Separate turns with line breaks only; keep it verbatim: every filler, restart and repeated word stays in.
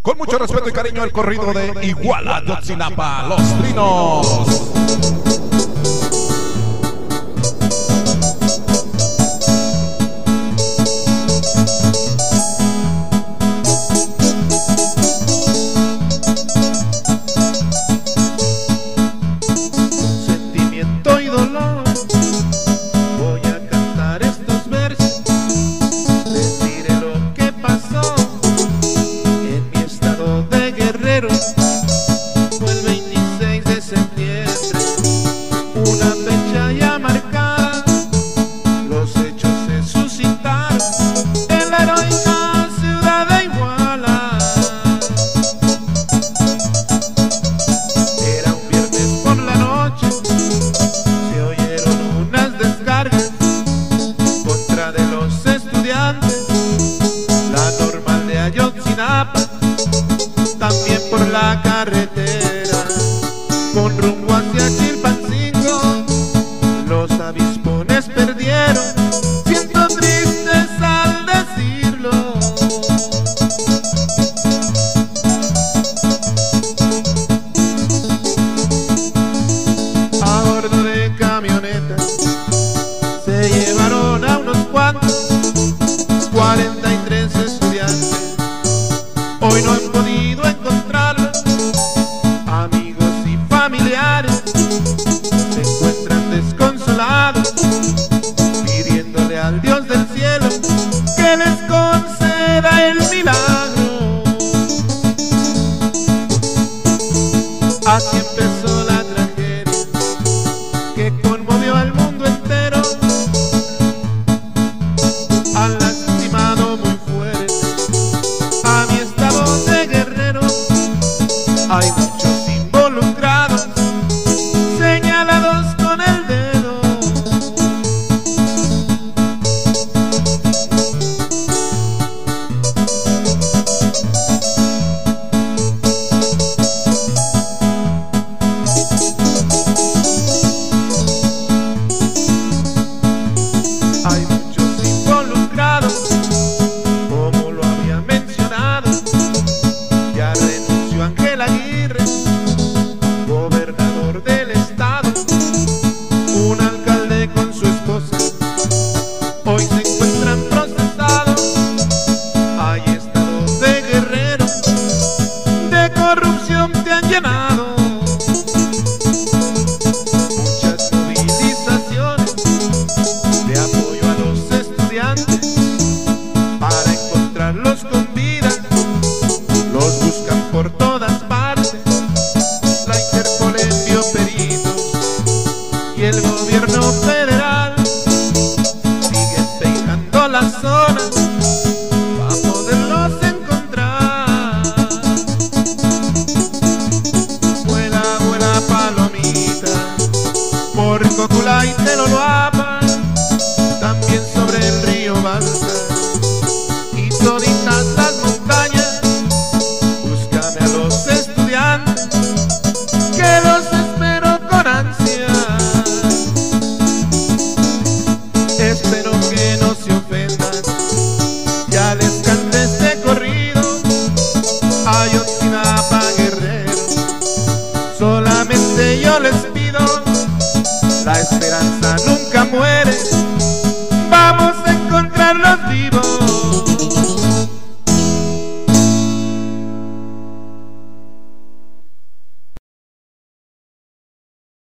Con mucho respeto y cariño, el corrido de Iguala, Ayotzinapa, Los Trinos.
Sentimiento y dolor, voy a cantar estos versos. Les diré lo que pasó en mi estado de Guerrero. Fue el veintiséis de septiembre, una fecha ya marcada. Los hechos se suscitaron en la heroica ciudad de Iguala. Era un viernes por la noche, se oyeron unas descargas contra de los estudiantes. La normal de Ayotzinapa, también por la carretera, con rumbo hacia Chilpancingo, los avispones perdieron. Siento tristeza al decirlo. A bordo de camionetas se llevaron a unos cuantos, cuarenta y tres estudiantes. Hoy no han podido encontrarlos, amigos y familiares se encuentran desconsolados, pidiéndole al Dios del cielo que les conceda el milagro. Así empezó la tragedia que conmovió al mundo entero. Han lastimado muy fuerte a mi estado de Guerrero. Hay muchos involucrados, señalados con el dedo. Hay muchos involucrados, como lo había mencionado. Ya renunció Ángel Aguirre, gobernador del estado. Un alcalde con su esposa hoy se encuentran procesados. Hay estados de Guerrero, de corrupción te han llenado. Muchas movilizaciones de apoyo a los estudiantes para encontrarlos con vida. Los buscan por todas partes, la Interpol envió peritos y el gobierno federal sigue peinando la zona para poderlos encontrar. Vuela, vuela palomita por Cocula y Teloloapan, también sobre el río Balsa y toditas las montañas. Búscame a los estudiantes, que los espero con ansia. Espero que no se ofendan, ya les canté este corrido. Ayotzinapa, Guerrero, solamente yo les pido, la esperanza nunca muere.